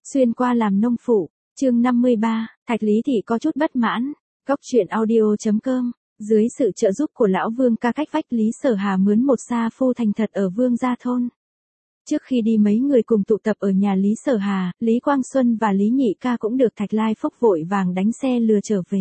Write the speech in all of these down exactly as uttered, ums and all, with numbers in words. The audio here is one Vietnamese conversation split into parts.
xuyên qua làm nông phụ, chương năm mươi ba, Thạch Lý Thị có chút bất mãn, góc truyện audio.com, dưới sự trợ giúp của lão Vương ca cách vách Lý Sở Hà mướn một sa phu thành thật ở Vương gia thôn. Trước khi đi mấy người cùng tụ tập ở nhà Lý Sở Hà, Lý Quang Xuân và Lý Nhị ca cũng được Thạch Lai Phúc vội vàng đánh xe lừa trở về.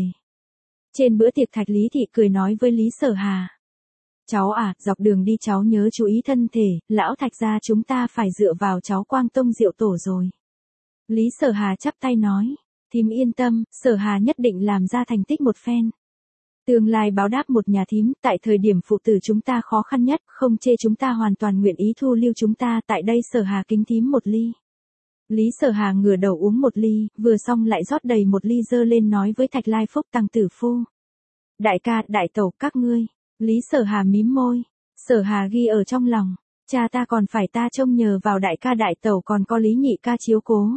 Trên bữa tiệc Thạch Lý Thị cười nói với Lý Sở Hà. Cháu à, dọc đường đi cháu nhớ chú ý thân thể, lão Thạch gia chúng ta phải dựa vào cháu Quang Tông Diệu Tổ rồi. Lý Sở Hà chắp tay nói, thím yên tâm, Sở Hà nhất định làm ra thành tích một phen. Tương lai báo đáp một nhà thím, tại thời điểm phụ tử chúng ta khó khăn nhất, không chê chúng ta hoàn toàn nguyện ý thu lưu chúng ta, tại đây Sở Hà kính thím một ly. Lý Sở Hà ngửa đầu uống một ly, vừa xong lại rót đầy một ly dơ lên nói với Thạch Lai Phúc Tăng tử phu. Đại ca, đại tẩu, các ngươi. Lý Sở Hà mím môi. Sở Hà ghi ở trong lòng, cha ta còn phải ta trông nhờ vào đại ca đại tẩu còn có Lý Nhị ca chiếu cố.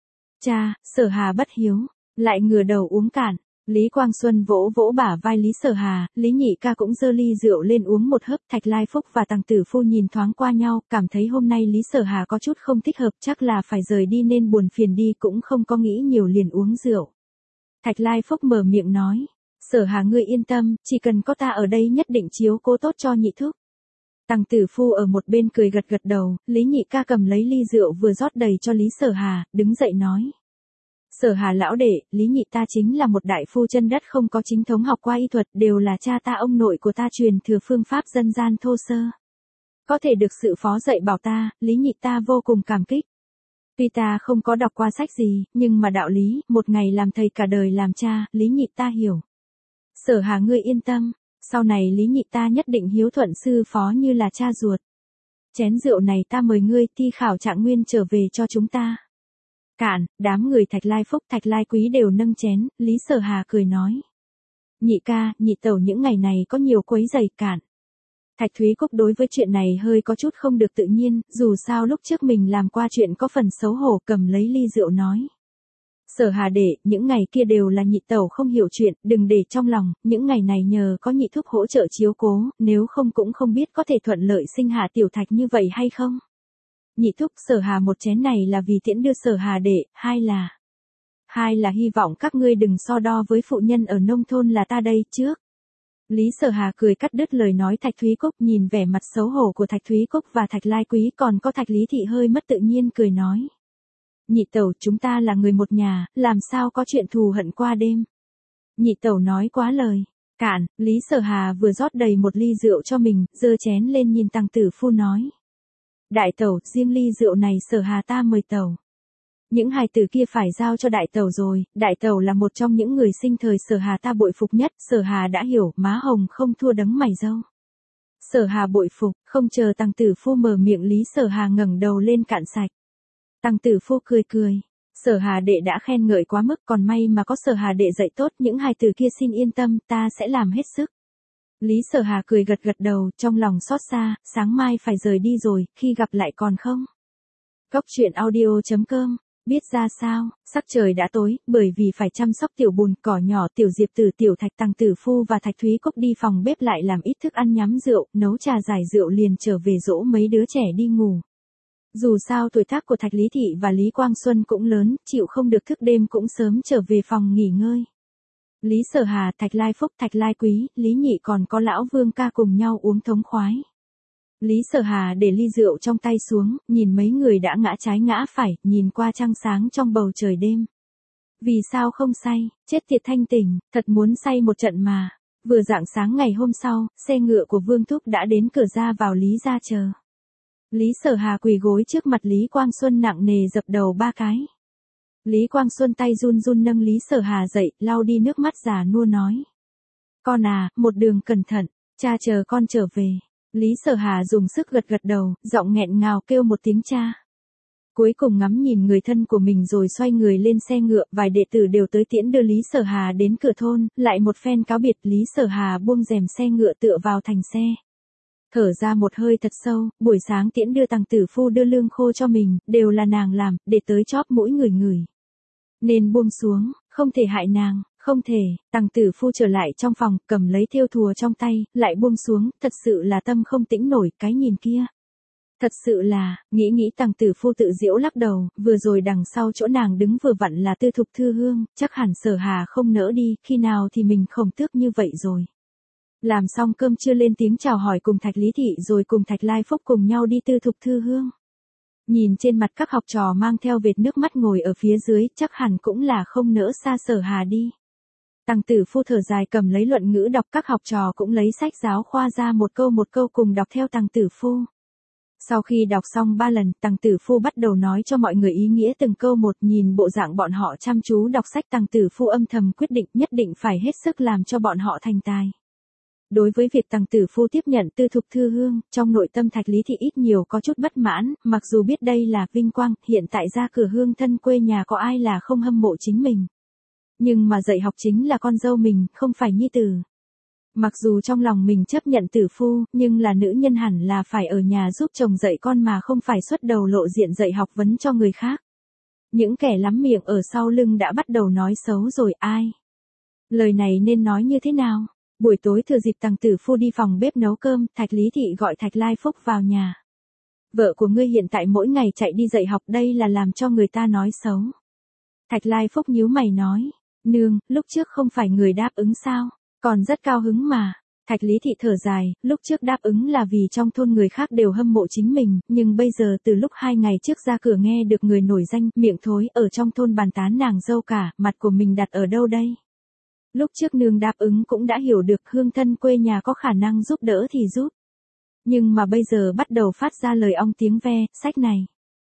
Cha, Sở Hà bất hiếu, lại ngửa đầu uống cạn. Lý Quang Xuân vỗ vỗ bả vai Lý Sở Hà, Lý Nhị ca cũng dơ ly rượu lên uống một hớp. Thạch Lai Phúc và Tăng tử phu nhìn thoáng qua nhau, cảm thấy hôm nay Lý Sở Hà có chút không thích hợp, chắc là phải rời đi nên buồn phiền đi, cũng không có nghĩ nhiều liền uống rượu. Thạch Lai Phúc mở miệng nói, Sở Hà ngươi yên tâm, chỉ cần có ta ở đây nhất định chiếu cố tốt cho nhị thúc. Tăng tử phu ở một bên cười gật gật đầu, Lý Nhị ca cầm lấy ly rượu vừa rót đầy cho Lý Sở Hà, đứng dậy nói. Sở Hà lão đệ, Lý Nhị ta chính là một đại phu chân đất không có chính thống học qua y thuật, đều là cha ta ông nội của ta truyền thừa phương pháp dân gian thô sơ. Có thể được sự phó dạy bảo ta, Lý Nhị ta vô cùng cảm kích. Tuy ta không có đọc qua sách gì, nhưng mà đạo lý, một ngày làm thầy cả đời làm cha, Lý Nhị ta hiểu. Sở Hà ngươi yên tâm, sau này Lý Nhị ta nhất định hiếu thuận sư phó như là cha ruột. Chén rượu này ta mời ngươi thi khảo trạng nguyên trở về cho chúng ta. Cạn, đám người Thạch Lai Phúc, Thạch Lai Quý đều nâng chén, Lý Sở Hà cười nói. Nhị ca, nhị tẩu những ngày này có nhiều quấy giày. Cạn. Thạch Thúy Cúc đối với chuyện này hơi có chút không được tự nhiên, dù sao lúc trước mình làm qua chuyện có phần xấu hổ, cầm lấy ly rượu nói. Sở Hà đệ, những ngày kia đều là nhị tẩu không hiểu chuyện, đừng để trong lòng, những ngày này nhờ có nhị thúc hỗ trợ chiếu cố, nếu không cũng không biết có thể thuận lợi sinh hạ tiểu Thạch như vậy hay không. Nhị thúc, Sở Hà một chén này là vì tiễn đưa Sở Hà đệ, hai là... Hai là hy vọng các ngươi đừng so đo với phụ nhân ở nông thôn là ta đây, trước. Lý Sở Hà cười cắt đứt lời nói Thạch Thúy Cúc, nhìn vẻ mặt xấu hổ của Thạch Thúy Cúc và Thạch Lai Quý còn có Thạch Lý Thị hơi mất tự nhiên cười nói. Nhị tẩu, chúng ta là người một nhà, làm sao có chuyện thù hận qua đêm. Nhị tẩu nói quá lời. Cạn, Lý Sở Hà vừa rót đầy một ly rượu cho mình, giơ chén lên nhìn Tăng tử phu nói. Đại tẩu, riêng ly rượu này Sở Hà ta mời tẩu. Những hài tử kia phải giao cho đại tẩu rồi, đại tẩu là một trong những người sinh thời Sở Hà ta bội phục nhất, Sở Hà đã hiểu, má hồng không thua đấng mày râu. Sở Hà bội phục, không chờ Tăng tử phu mở miệng Lý Sở Hà ngẩng đầu lên cạn sạch. Tăng tử phu cười cười, Sở Hà đệ đã khen ngợi quá mức, còn may mà có Sở Hà đệ dạy tốt, những hài tử kia xin yên tâm, ta sẽ làm hết sức. Lý Sở Hà cười gật gật đầu, trong lòng xót xa, sáng mai phải rời đi rồi, khi gặp lại còn không. Góc truyện audio.com, biết ra sao, sắc trời đã tối, bởi vì phải chăm sóc tiểu bùn, cỏ nhỏ, tiểu Diệp Tử, tiểu Thạch, Tăng tử phu và Thạch Thúy Cúc đi phòng bếp lại làm ít thức ăn nhắm rượu, nấu trà giải rượu liền trở về dỗ mấy đứa trẻ đi ngủ. Dù sao tuổi tác của Thạch Lý Thị và Lý Quang Xuân cũng lớn, chịu không được thức đêm cũng sớm trở về phòng nghỉ ngơi. Lý Sở Hà, Thạch Lai Phúc, Thạch Lai Quý, Lý Nhị còn có lão Vương ca cùng nhau uống thống khoái. Lý Sở Hà để ly rượu trong tay xuống, nhìn mấy người đã ngã trái ngã phải, nhìn qua trăng sáng trong bầu trời đêm. Vì sao không say, chết tiệt thanh tỉnh, thật muốn say một trận mà. Vừa rạng sáng ngày hôm sau, xe ngựa của Vương Thúc đã đến cửa ra vào Lý gia chờ. Lý Sở Hà quỳ gối trước mặt Lý Quang Xuân nặng nề dập đầu ba cái. Lý Quang Xuân tay run run nâng Lý Sở Hà dậy, lau đi nước mắt già nua nói. Con à, một đường cẩn thận, cha chờ con trở về. Lý Sở Hà dùng sức gật gật đầu, giọng nghẹn ngào kêu một tiếng cha. Cuối cùng ngắm nhìn người thân của mình rồi xoay người lên xe ngựa, vài đệ tử đều tới tiễn đưa Lý Sở Hà đến cửa thôn, lại một phen cáo biệt Lý Sở Hà buông rèm xe ngựa tựa vào thành xe. Thở ra một hơi thật sâu, buổi sáng tiễn đưa Tăng tử phu đưa lương khô cho mình, đều là nàng làm, để tới chóp mỗi người người. Nên buông xuống, không thể hại nàng, không thể. Tăng tử phu trở lại trong phòng, cầm lấy thêu thùa trong tay, lại buông xuống, thật sự là tâm không tĩnh nổi, cái nhìn kia. Thật sự là, nghĩ nghĩ Tằng Tử Phu tự giễu lắc đầu, vừa rồi đằng sau chỗ nàng đứng vừa vặn là Tư Thục Thư Hương, chắc hẳn Sở Hà không nỡ đi, khi nào thì mình khổng tước như vậy rồi. Làm xong cơm trưa lên tiếng chào hỏi cùng Thạch Lý Thị rồi cùng Thạch Lai Phúc cùng nhau đi Tư Thục Thư Hương. Nhìn trên mặt các học trò mang theo vệt nước mắt ngồi ở phía dưới, chắc hẳn cũng là không nỡ xa Sở Hà đi. Tằng Tử Phu thở dài cầm lấy luận ngữ đọc, các học trò cũng lấy sách giáo khoa ra một câu một câu cùng đọc theo Tằng Tử Phu. Sau khi đọc xong ba lần, Tằng Tử Phu bắt đầu nói cho mọi người ý nghĩa từng câu một, nhìn bộ dạng bọn họ chăm chú đọc sách, Tằng Tử Phu âm thầm quyết định nhất định phải hết sức làm cho bọn họ thành tài. Đối với việc Tằng Tử Phu tiếp nhận Tư Thục Thư Hương, trong nội tâm Thạch Lý Thị ít nhiều có chút bất mãn, mặc dù biết đây là vinh quang, hiện tại ra cửa hương thân quê nhà có ai là không hâm mộ chính mình. Nhưng mà dạy học chính là con dâu mình, không phải nhi tử. Mặc dù trong lòng mình chấp nhận Tử Phu, nhưng là nữ nhân hẳn là phải ở nhà giúp chồng dạy con mà không phải xuất đầu lộ diện dạy học vấn cho người khác. Những kẻ lắm miệng ở sau lưng đã bắt đầu nói xấu rồi, ai? Lời này nên nói như thế nào? Buổi tối thừa dịp Tằng Tử Phu đi phòng bếp nấu cơm, Thạch Lý Thị gọi Thạch Lai Phúc vào nhà. Vợ của ngươi hiện tại mỗi ngày chạy đi dạy học, đây là làm cho người ta nói xấu. Thạch Lai Phúc nhíu mày nói, nương, lúc trước không phải người đáp ứng sao, còn rất cao hứng mà. Thạch Lý Thị thở dài, lúc trước đáp ứng là vì trong thôn người khác đều hâm mộ chính mình, nhưng bây giờ từ lúc hai ngày trước ra cửa nghe được người nổi danh, miệng thối ở trong thôn bàn tán nàng dâu cả, mặt của mình đặt ở đâu đây? Lúc trước nương đáp ứng cũng đã hiểu được hương thân quê nhà có khả năng giúp đỡ thì giúp. Nhưng mà bây giờ bắt đầu phát ra lời ong tiếng ve, sách này.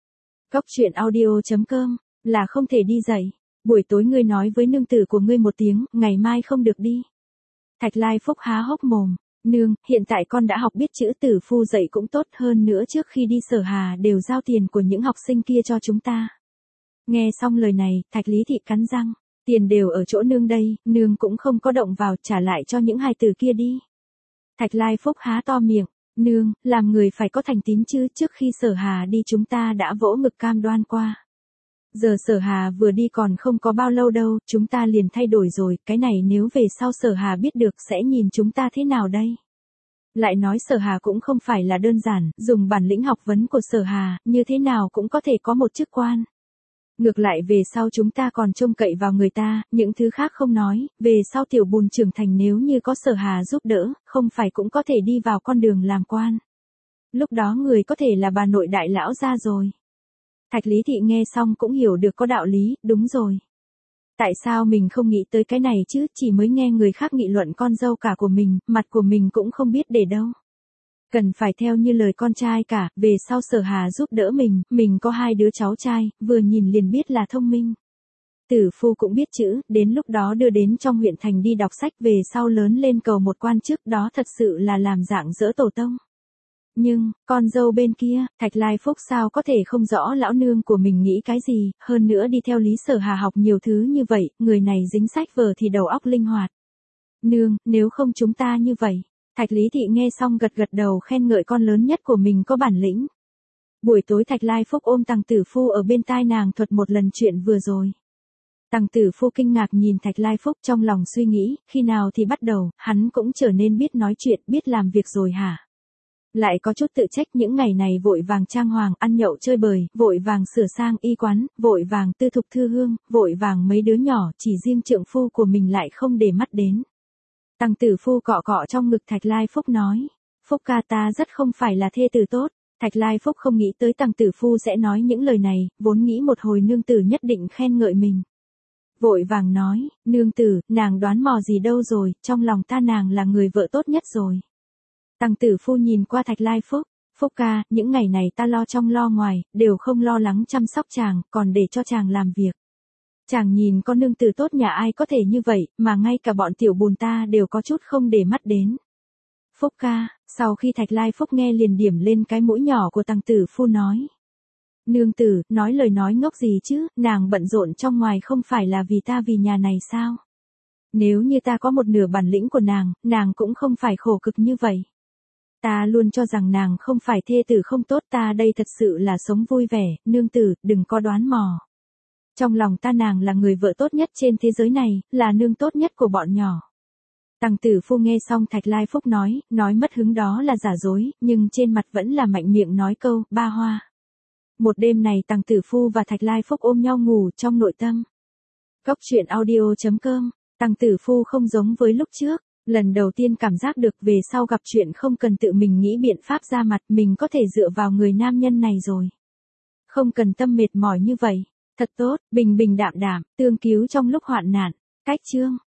Cốc truyện audio chấm com, là không thể đi dạy. Buổi tối ngươi nói với nương tử của ngươi một tiếng, ngày mai không được đi. Thạch Lai Phúc há hốc mồm, nương, hiện tại con đã học biết chữ, Tử Phu dạy cũng tốt, hơn nữa trước khi đi Sở Hà đều giao tiền của những học sinh kia cho chúng ta. Nghe xong lời này, Thạch Lý Thị cắn răng. Tiền đều ở chỗ nương đây, nương cũng không có động vào, trả lại cho những hài tử kia đi. Thạch Lai Phúc há to miệng, nương, làm người phải có thành tín chứ, trước khi Sở Hà đi chúng ta đã vỗ ngực cam đoan qua. Giờ Sở Hà vừa đi còn không có bao lâu đâu, chúng ta liền thay đổi rồi, cái này nếu về sau Sở Hà biết được sẽ nhìn chúng ta thế nào đây? Lại nói Sở Hà cũng không phải là đơn giản, dùng bản lĩnh học vấn của Sở Hà, như thế nào cũng có thể có một chức quan. Ngược lại về sau chúng ta còn trông cậy vào người ta, những thứ khác không nói, về sau Tiểu Bùn trưởng thành nếu như có Sở Hà giúp đỡ, không phải cũng có thể đi vào con đường làm quan. Lúc đó người có thể là bà nội đại lão gia rồi. Thạch Lý Thị nghe xong cũng hiểu được có đạo lý, đúng rồi. Tại sao mình không nghĩ tới cái này chứ, chỉ mới nghe người khác nghị luận con dâu cả của mình, mặt của mình cũng không biết để đâu. Cần phải theo như lời con trai cả, về sau Sở Hà giúp đỡ mình, mình có hai đứa cháu trai, vừa nhìn liền biết là thông minh. Tử Phu cũng biết chữ, đến lúc đó đưa đến trong huyện thành đi đọc sách, về sau lớn lên cầu một quan chức, đó thật sự là làm dạng dỡ tổ tông. Nhưng, con dâu bên kia, Thạch Lai Phúc sao có thể không rõ lão nương của mình nghĩ cái gì, hơn nữa đi theo Lý Sở Hà học nhiều thứ như vậy, người này dính sách vở thì đầu óc linh hoạt. Nương, nếu không chúng ta như vậy. Thạch Lý Thị nghe xong gật gật đầu khen ngợi con lớn nhất của mình có bản lĩnh. Buổi tối Thạch Lai Phúc ôm Tằng Tử Phu ở bên tai nàng thuật một lần chuyện vừa rồi. Tằng Tử Phu kinh ngạc nhìn Thạch Lai Phúc trong lòng suy nghĩ, khi nào thì bắt đầu, hắn cũng trở nên biết nói chuyện, biết làm việc rồi hả? Lại có chút tự trách những ngày này vội vàng trang hoàng, ăn nhậu chơi bời, vội vàng sửa sang y quán, vội vàng Tư Thục Thư Hương, vội vàng mấy đứa nhỏ, chỉ riêng trượng phu của mình lại không để mắt đến. Tằng Tử Phu cọ cọ trong ngực Thạch Lai Phúc nói, Phúc ca ta rất không phải là thê tử tốt. Thạch Lai Phúc không nghĩ tới Tằng Tử Phu sẽ nói những lời này, vốn nghĩ một hồi nương tử nhất định khen ngợi mình. Vội vàng nói, nương tử, nàng đoán mò gì đâu rồi, trong lòng ta nàng là người vợ tốt nhất rồi. Tằng Tử Phu nhìn qua Thạch Lai Phúc, Phúc ca, những ngày này ta lo trong lo ngoài, đều không lo lắng chăm sóc chàng, còn để cho chàng làm việc. Chàng nhìn con nương tử tốt nhà ai có thể như vậy, mà ngay cả bọn Tiểu Bùn ta đều có chút không để mắt đến. Phúc ca, sau khi Thạch Lai Phúc nghe liền điểm lên cái mũi nhỏ của Tằng Tử Phu nói. Nương tử, nói lời nói ngốc gì chứ, nàng bận rộn trong ngoài không phải là vì ta vì nhà này sao? Nếu như ta có một nửa bản lĩnh của nàng, nàng cũng không phải khổ cực như vậy. Ta luôn cho rằng nàng không phải thê tử không tốt, ta đây thật sự là sống vui vẻ, nương tử, đừng có đoán mò. Trong lòng ta nàng là người vợ tốt nhất trên thế giới này, là nương tốt nhất của bọn nhỏ. Tằng Tử Phu nghe xong Thạch Lai Phúc nói, nói mất hứng đó là giả dối, nhưng trên mặt vẫn là mạnh miệng nói câu, ba hoa. Một đêm này Tằng Tử Phu và Thạch Lai Phúc ôm nhau ngủ trong nội tâm. Góc truyện audio chấm com, Tằng Tử Phu không giống với lúc trước, lần đầu tiên cảm giác được về sau gặp chuyện không cần tự mình nghĩ biện pháp ra mặt, mình có thể dựa vào người nam nhân này rồi. Không cần tâm mệt mỏi như vậy, thật tốt, bình bình đạm đạm, tương cứu trong lúc hoạn nạn. Cách chương